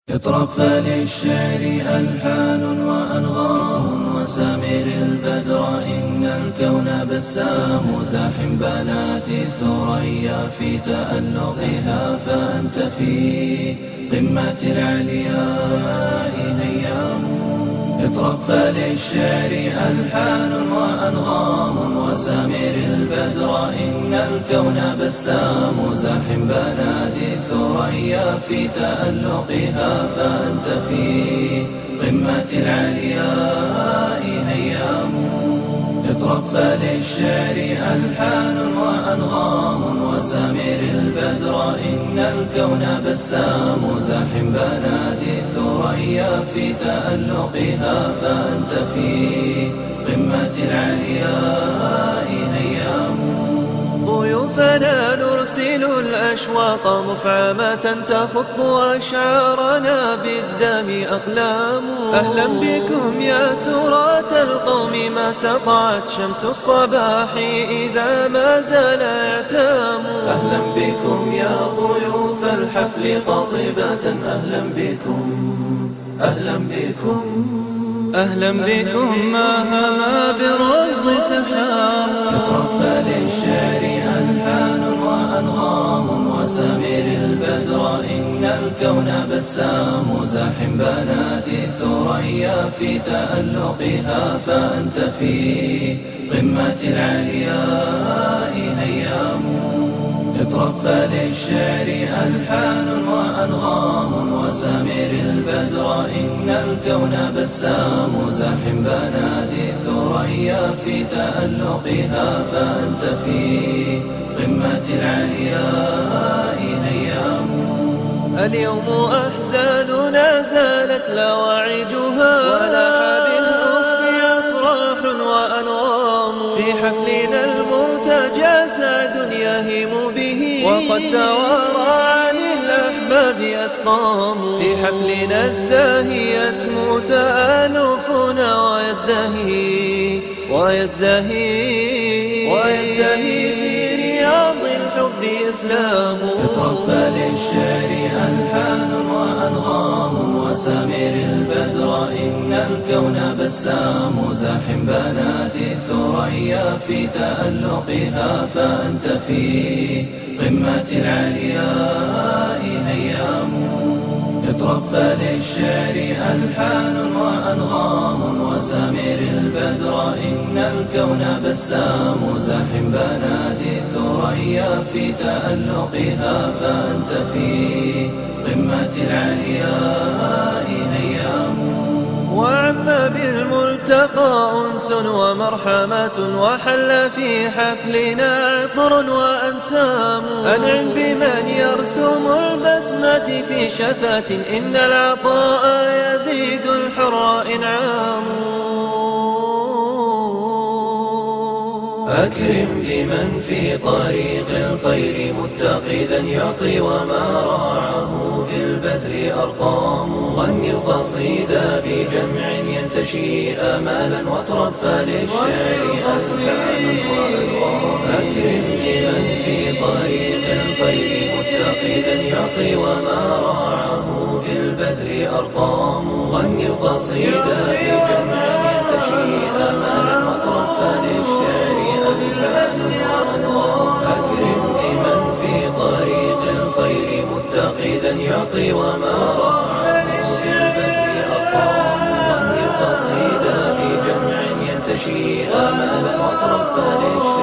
اطرب فللشعر ألحان وأنغام وسامر البدر إن الكون بسام زاحم بنات الثريا في تألقها فأنت في قمة العلياء هيام. اطرب فللشعر ألحان وأنغام وسامر البدر إن الكون بسام زاحم بنات الثريا في تألقها فأنت في قمة العلياء هيام. اطرب فللشعر ألحان وأنغام وسامر البدر إن الكون بسام زاحم بنات الثريا في تألقها فأنت في قمة العلياء هيام. ضيوفنا نرسل الأشواق مفعمة تخط أشعارنا بالدم أقلام. أهلا بكم يا سراة القوم ما سطعت شمس الصباح إذا ما زال يعتام. أهلا بكم يا ضيوف الحفل قاطبة أهلا بكم أهلا بكم أهلا بكم ما هما برد سحام. اطرب فللشعر ألحان وأنغام وسامر البدر إن الكون بسام زاحم بنات الثريا في تألقها فأنت في قمة العلياء هيام. اطرب فللشعر ألحان وأنغام وسامر البدر إن الكون بسام زاحم بنات الثريا في تألقها فأنت في قمة العلياء هيام. اليوم أحزاننا زالت لواعجها ولاح بالأفق أفراح وأنغام. في حفلنا المرتجى سعد يهيم به وقد توارى عن الأحباب أسقام. في حفلنا الزاهي يسمو تآلفنا ويزدهي في رياض الحب إسلام. اطرب فللشعر ألحان وأنغام وسامر البدر إن الكون بسام زاحم بنات الثريا في تألقها فأنت في قمة العلياء هيام. اطرب فللشعر ألحان وأنغام وسامر البدر إن الكون بسام زاحم بنات الثريا في تألقها فأنت في قمة العلياء هيام. وعم بالملتقى أنس ومرحمة وحل في حفلنا عطر وأنسام. أنعم بمن يرسم البسمة في شفاة إن العطاء يزيد الحر إنعام. أكرم بمن في طريق الخير متقدا يعطي وما راعه بالبذل أرقام. غني القصيدة بجمع ينتشي آمالا واطرب فللشعر ألحان وأنغام. أكرم بمن في طريق الخير متقدا يعطي وما راعه بالبذل أرقام. غني القصيدة بجمع ينتشي آمالا واطرب فللشعر ألحان وأنغام. أكرم بمن في طريق الخير متقدا يعطي وما راعه بالبذل أرقام. غني القصيدة بجمع ينتشي آمالا واطرب فللشعر